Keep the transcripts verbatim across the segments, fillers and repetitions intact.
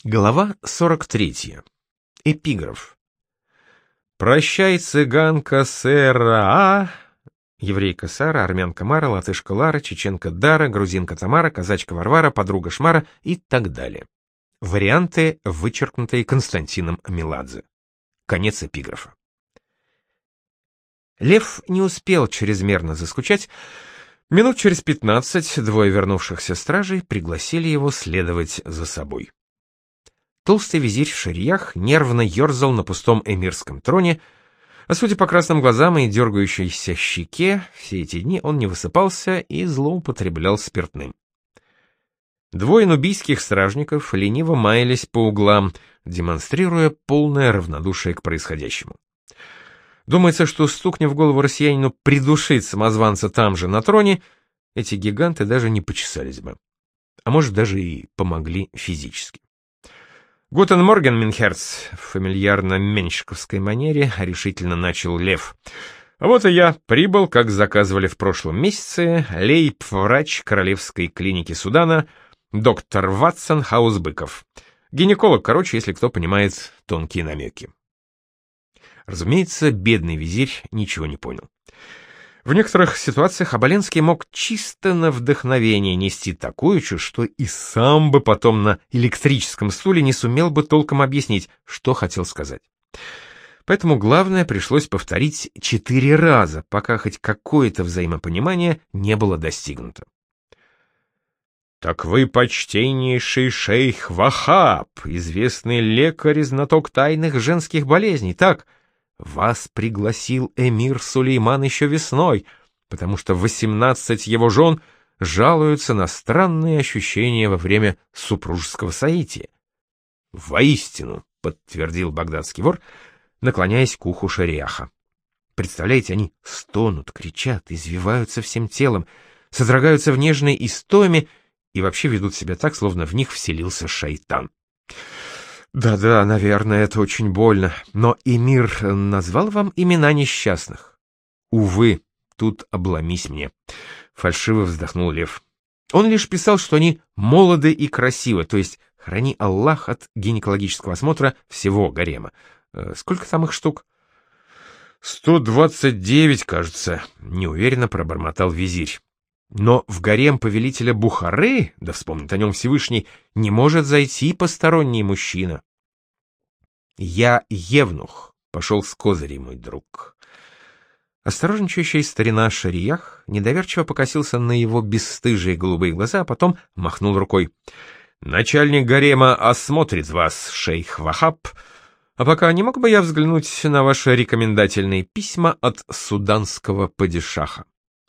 Глава сорок третья. Эпиграф. «Прощай, цыганка Сэра, еврейка Сара, армянка Мара, латышка Лара, чеченка Дара, грузинка Тамара, казачка Варвара, подруга Шмара» и так далее. Варианты, вычеркнутые Константином Меладзе. Конец эпиграфа. Лев не успел чрезмерно заскучать. Минут через пятнадцать двое вернувшихся стражей пригласили его следовать за собой. Толстый визирь в шариях нервно ерзал на пустом эмирском троне, а судя по красным глазам и дергающейся щеке, все эти дни он не высыпался и злоупотреблял спиртным. Двое нубийских стражников лениво маялись по углам, демонстрируя полное равнодушие к происходящему. Думается, что, стукнув в голову россиянину придушить самозванца там же на троне, эти гиганты даже не почесались бы. А может, даже и помогли физически. «Гутен морген, Минхерц», в фамильярно-меньшиковской манере решительно начал Лев. «А вот и я прибыл, как заказывали в прошлом месяце, лейб-врач Королевской клиники Судана, доктор Ватсон Хаузбыков. Гинеколог, короче, если кто понимает тонкие намеки». Разумеется, бедный визирь ничего не понял. В некоторых ситуациях Оболенский мог чисто на вдохновение нести такую чушь, что и сам бы потом на электрическом стуле не сумел бы толком объяснить, что хотел сказать. Поэтому главное пришлось повторить четыре раза, пока хоть какое-то взаимопонимание не было достигнуто. «Так вы, почтеннейший шейх Вахаб, известный лекарь и знаток тайных женских болезней, так? Вас пригласил эмир Сулейман еще весной, потому что восемнадцать его жен жалуются на странные ощущения во время супружеского соития». «Воистину», — подтвердил багдадский вор, наклоняясь к уху шариаха. «Представляете, они стонут, кричат, извиваются всем телом, содрогаются в нежной истоме и вообще ведут себя так, словно в них вселился шайтан». «Да-да, наверное, это очень больно. Но эмир назвал вам имена несчастных?» «Увы, тут обломись мне», — фальшиво вздохнул Лев. «Он лишь писал, что они молоды и красивы, то есть храни Аллах от гинекологического осмотра всего гарема. Сколько там их штук?» «Сто двадцать девять, кажется», — неуверенно пробормотал визирь. «Но в гарем повелителя Бухары, да вспомнит о нем Всевышний, не может зайти посторонний мужчина». «Я евнух», — пошел с козырей мой друг. Осторожничающий старина шариях недоверчиво покосился на его бесстыжие голубые глаза, а потом махнул рукой. «Начальник гарема осмотрит вас, шейх Вахаб, а пока не мог бы я взглянуть на ваши рекомендательные письма от суданского падишаха?»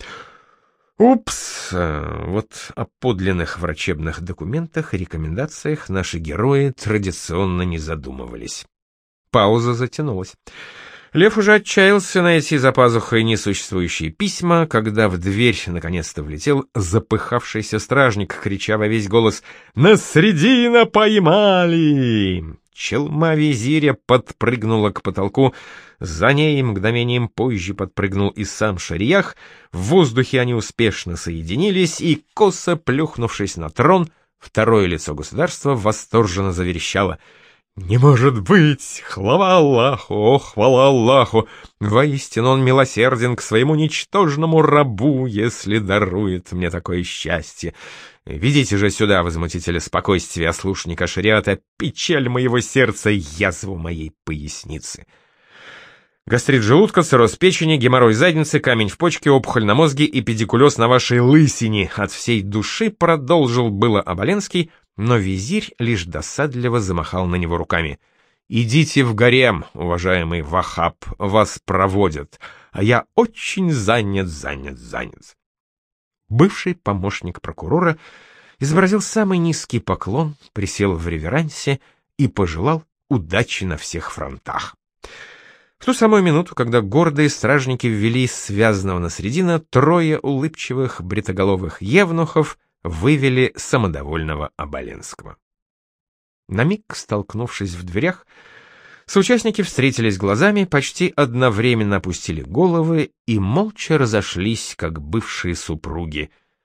Упс, вот о подлинных врачебных документах и рекомендациях наши герои традиционно не задумывались. Пауза затянулась. Лев уже отчаялся найти за пазухой несуществующие письма, когда в дверь наконец-то влетел запыхавшийся стражник, крича во весь голос: «На средина поймали!» Челма визиря подпрыгнула к потолку, за ней мгновением позже подпрыгнул и сам шариях, в воздухе они успешно соединились, и, косо плюхнувшись на трон, второе лицо государства восторженно заверещало: «Не может быть! Хвала Аллаху! О, хвала Аллаху! Воистину он милосерден к своему ничтожному рабу, если дарует мне такое счастье! Видите же сюда, возмутители спокойствия ослушника шариата, печаль моего сердца, язву моей поясницы!» Гастрит желудка, цирроз печени, геморрой задницы, камень в почке, опухоль на мозге и педикулез на вашей лысине. От всей души продолжил было Оболенский, но визирь лишь досадливо замахал на него руками. «Идите в гарем, уважаемый Вахаб, вас проводят, а я очень занят, занят, занят». Бывший помощник прокурора изобразил самый низкий поклон, присел в реверансе и пожелал удачи на всех фронтах. В ту самую минуту, когда гордые стражники ввели связанного на средина, трое улыбчивых бритоголовых евнухов вывели самодовольного Оболенского. На миг, столкнувшись в дверях, соучастники встретились глазами, почти одновременно опустили головы и молча разошлись, как бывшие супруги.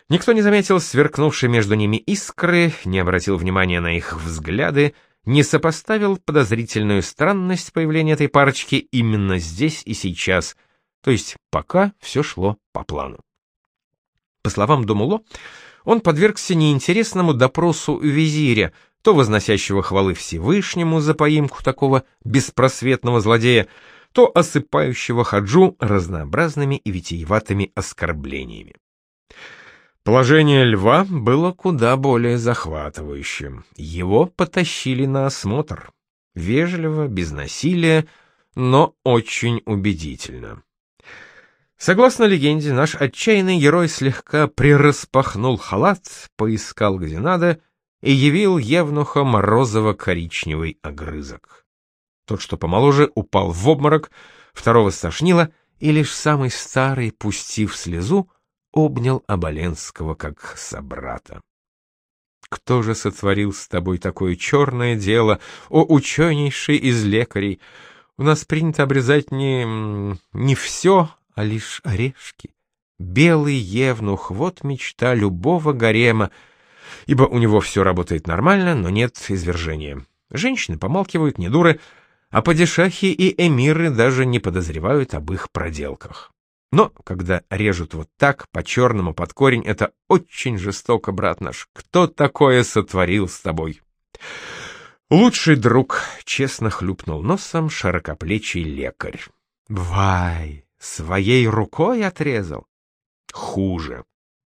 Никто не заметил сверкнувшей между ними искры, не обратил внимания на их взгляды, не сопоставил подозрительную странность появления этой парочки именно здесь и сейчас, то есть пока все шло по плану. По словам Думуло, он подвергся неинтересному допросу у визиря, то возносящего хвалы Всевышнему за поимку такого беспросветного злодея, то осыпающего Хаджу разнообразными и витиеватыми оскорблениями. Положение льва было куда более захватывающим. Его потащили на осмотр. Вежливо, без насилия, но очень убедительно. Согласно легенде, наш отчаянный герой слегка прираспахнул халат, поискал где надо и явил евнухам розово-коричневый огрызок. Тот, что помоложе, упал в обморок, второго стошнило, и лишь самый старый, пустив слезу, обнял Оболенского как собрата. «Кто же сотворил с тобой такое черное дело, о ученейший из лекарей? У нас принято обрезать не... не все, а лишь орешки. Белый евнух — вот мечта любого гарема, ибо у него все работает нормально, но нет извержения. Женщины помалкивают, не дуры, а падишахи и эмиры даже не подозревают об их проделках. Но когда режут вот так, по-черному, под корень, это очень жестоко, брат наш. Кто такое сотворил с тобой?» Лучший друг честно хлюпнул носом широкоплечий лекарь. «Вай, своей рукой отрезал?» Хуже.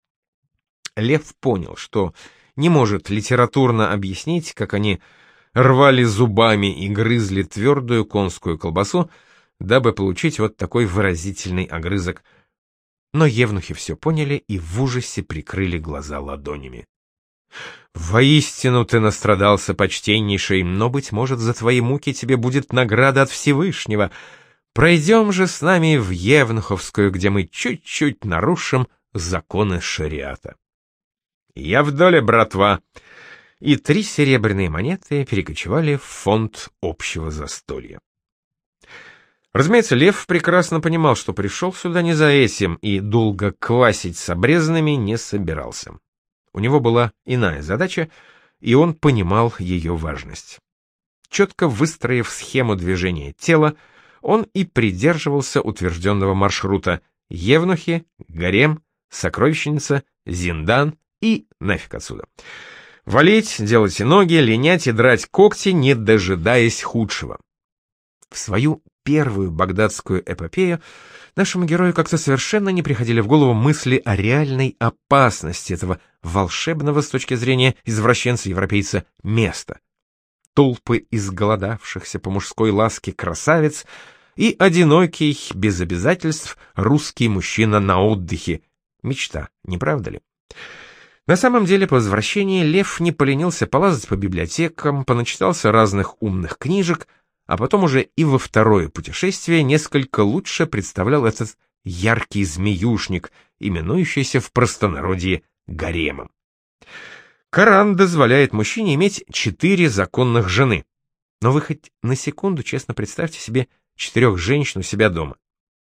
Лев понял, что не может литературно объяснить, как они рвали зубами и грызли твердую конскую колбасу, дабы получить вот такой выразительный огрызок. Но евнухи все поняли и в ужасе прикрыли глаза ладонями. «Воистину ты настрадался, почтеннейший, но, быть может, за твои муки тебе будет награда от Всевышнего. Пройдем же с нами в Евнуховскую, где мы чуть-чуть нарушим законы шариата». «Я в доле, братва!» И три серебряные монеты перекочевали в фонд общего застолья. Разумеется, Лев прекрасно понимал, что пришел сюда не за этим и долго квасить с обрезанными не собирался. У него была иная задача, и он понимал ее важность. Четко выстроив схему движения тела, он и придерживался утвержденного маршрута: евнухи, гарем, сокровищница, зиндан и нафиг отсюда. Валить, делать и ноги, линять и драть когти, не дожидаясь худшего. В свою первую багдадскую эпопею нашему герою как-то совершенно не приходили в голову мысли о реальной опасности этого волшебного с точки зрения извращенца-европейца места. Толпы изголодавшихся по мужской ласке красавиц и одинокий, без обязательств, русский мужчина на отдыхе. Мечта, не правда ли? На самом деле, по возвращении Лев не поленился полазать по библиотекам, поначитался разных умных книжек, а потом уже и во второе путешествие несколько лучше представлял этот яркий змеюшник, именующийся в простонародье гаремом. Коран дозволяет мужчине иметь четыре законных жены. Но вы хоть на секунду честно представьте себе четырех женщин у себя дома.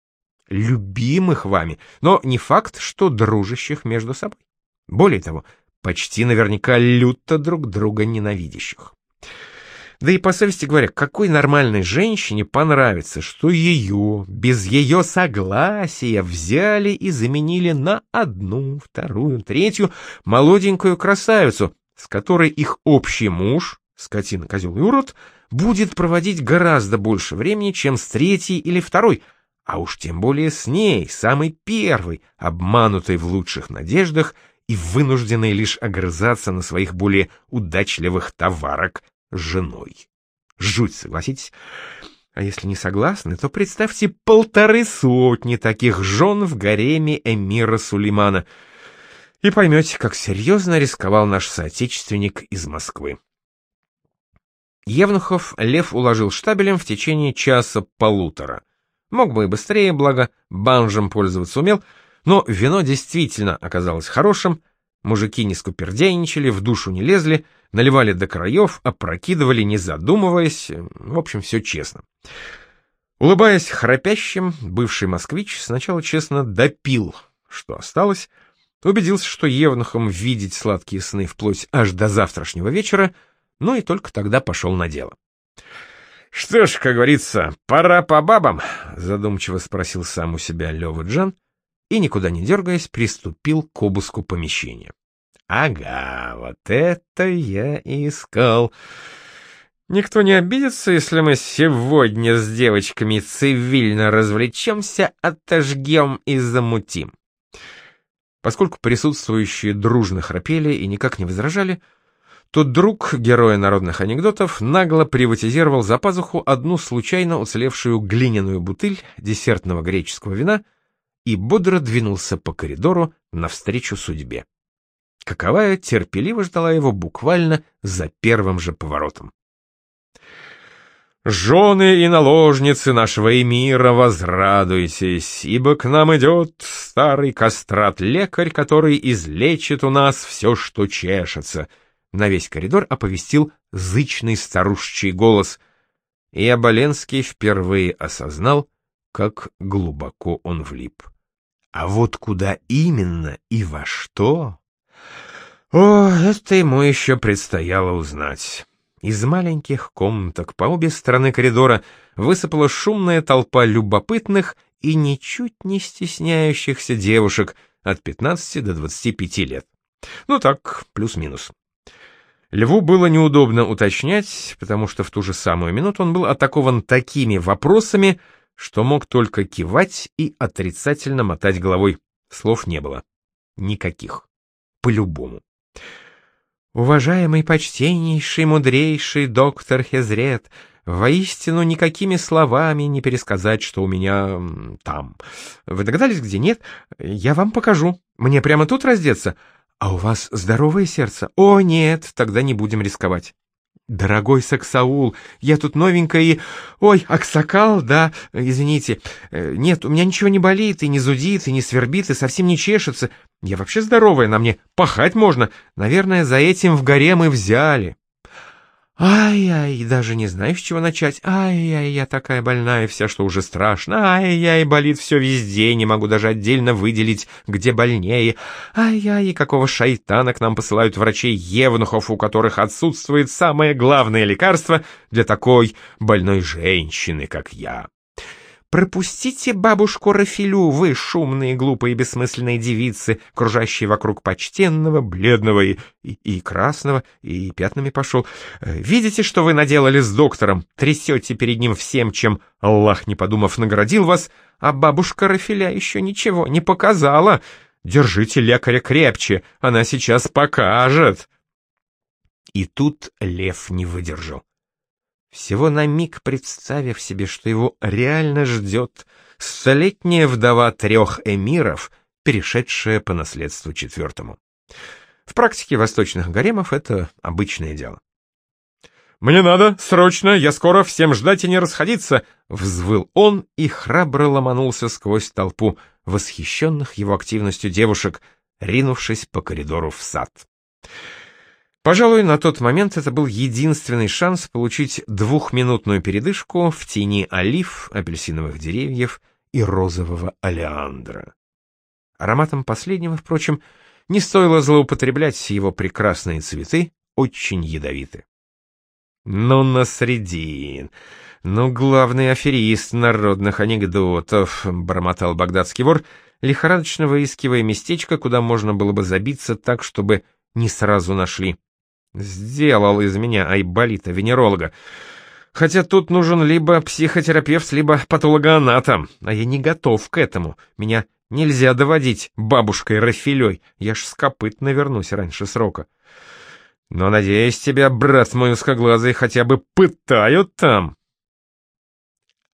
Любимых вами, но не факт, что дружащих между собой. Более того, почти наверняка люто друг друга ненавидящих. Да и по совести говоря, какой нормальной женщине понравится, что ее, без ее согласия, взяли и заменили на одну, вторую, третью молоденькую красавицу, с которой их общий муж, скотина, козел и урод, будет проводить гораздо больше времени, чем с третьей или второй, а уж тем более с ней, самой первой, обманутой в лучших надеждах и вынужденной лишь огрызаться на своих более удачливых товарок женой. Жуть, согласитесь? А если не согласны, то представьте полторы сотни таких жен в гареме эмира Сулеймана и поймете, как серьезно рисковал наш соотечественник из Москвы. Евнухов Лев уложил штабелем в течение часа-полутора. Мог бы и быстрее, благо банжем пользоваться умел, но вино действительно оказалось хорошим, мужики не скупердяйничали, в душу не лезли, наливали до краев, опрокидывали, не задумываясь, в общем, все честно. Улыбаясь храпящим, бывший москвич сначала честно допил, что осталось, убедился, что евнухам видеть сладкие сны вплоть аж до завтрашнего вечера, ну и только тогда пошел на дело. «Что ж, как говорится, пора по бабам», — задумчиво спросил сам у себя Лёва-Джан и, никуда не дергаясь, приступил к обыску помещения. «Ага, вот это я и искал. Никто не обидится, если мы сегодня с девочками цивильно развлечемся, отожгем и замутим». Поскольку присутствующие дружно храпели и никак не возражали, то друг героя народных анекдотов нагло приватизировал за пазуху одну случайно уцелевшую глиняную бутыль десертного греческого вина и бодро двинулся по коридору навстречу судьбе. Каковая терпеливо ждала его буквально за первым же поворотом. «Жены и наложницы нашего эмира, возрадуйтесь, ибо к нам идет старый кастрат-лекарь, который излечит у нас все, что чешется», — на весь коридор оповестил зычный старушечий голос, и Оболенский впервые осознал, как глубоко он влип. А вот куда именно и во что? О, это ему еще предстояло узнать. Из маленьких комнаток по обе стороны коридора высыпала шумная толпа любопытных и ничуть не стесняющихся девушек от пятнадцати до двадцати пяти лет. Ну так, плюс-минус. Льву было неудобно уточнять, потому что в ту же самую минуту он был атакован такими вопросами, что мог только кивать и отрицательно мотать головой. Слов не было. Никаких. По-любому. «Уважаемый, почтеннейший, мудрейший доктор Хезрет, воистину никакими словами не пересказать, что у меня там. Вы догадались, где нет? Я вам покажу. Мне прямо тут раздеться? А у вас здоровое сердце? О, нет, тогда не будем рисковать. Дорогой Саксаул, я тут новенькая и... Ой, Аксакал, да, извините. Нет, у меня ничего не болит, и не зудит, и не свербит, и совсем не чешется. Я вообще здоровая, на мне пахать можно. Наверное, за этим в гарем и взяли. Ай-яй, даже не знаю, с чего начать. Ай-яй, я такая больная вся, что уже страшно. Ай-яй, болит все везде, не могу даже отдельно выделить, где больнее. Ай-яй, какого шайтана к нам посылают врачей-евнухов, у которых отсутствует самое главное лекарство для такой больной женщины, как я. Пропустите бабушку Рафилю, вы шумные, глупые, бессмысленные девицы, кружащие вокруг почтенного, бледного и, и, и красного, и пятнами пошел. Видите, что вы наделали с доктором? Трясете перед ним всем, чем Аллах, не подумав, наградил вас, а бабушка Рафиля еще ничего не показала. Держите лекаря крепче, она сейчас покажет. И тут Лев не выдержал. Всего на миг представив себе, что его реально ждет столетняя вдова трех эмиров, перешедшая по наследству четвертому. В практике восточных гаремов это обычное дело. «Мне надо, срочно, я скоро, всем ждать и не расходиться!» — взвыл он и храбро ломанулся сквозь толпу восхищенных его активностью девушек, ринувшись по коридору в сад. Пожалуй, на тот момент это был единственный шанс получить двухминутную передышку в тени олив, апельсиновых деревьев и розового олеандра. Ароматом последнего, впрочем, не стоило злоупотреблять, его прекрасные цветы очень ядовиты. «Ну, Насреддин, ну, главный аферист народных анекдотов», — бормотал багдадский вор, лихорадочно выискивая местечко, куда можно было бы забиться так, чтобы не сразу нашли. Сделал из меня айболита-венеролога. Хотя тут нужен либо психотерапевт, либо патологоанатом, а я не готов к этому. Меня нельзя доводить бабушкой Рафилей, я ж с копыт навернусь раньше срока. Но, надеюсь, тебя, брат мой узкоглазый, хотя бы пытают там.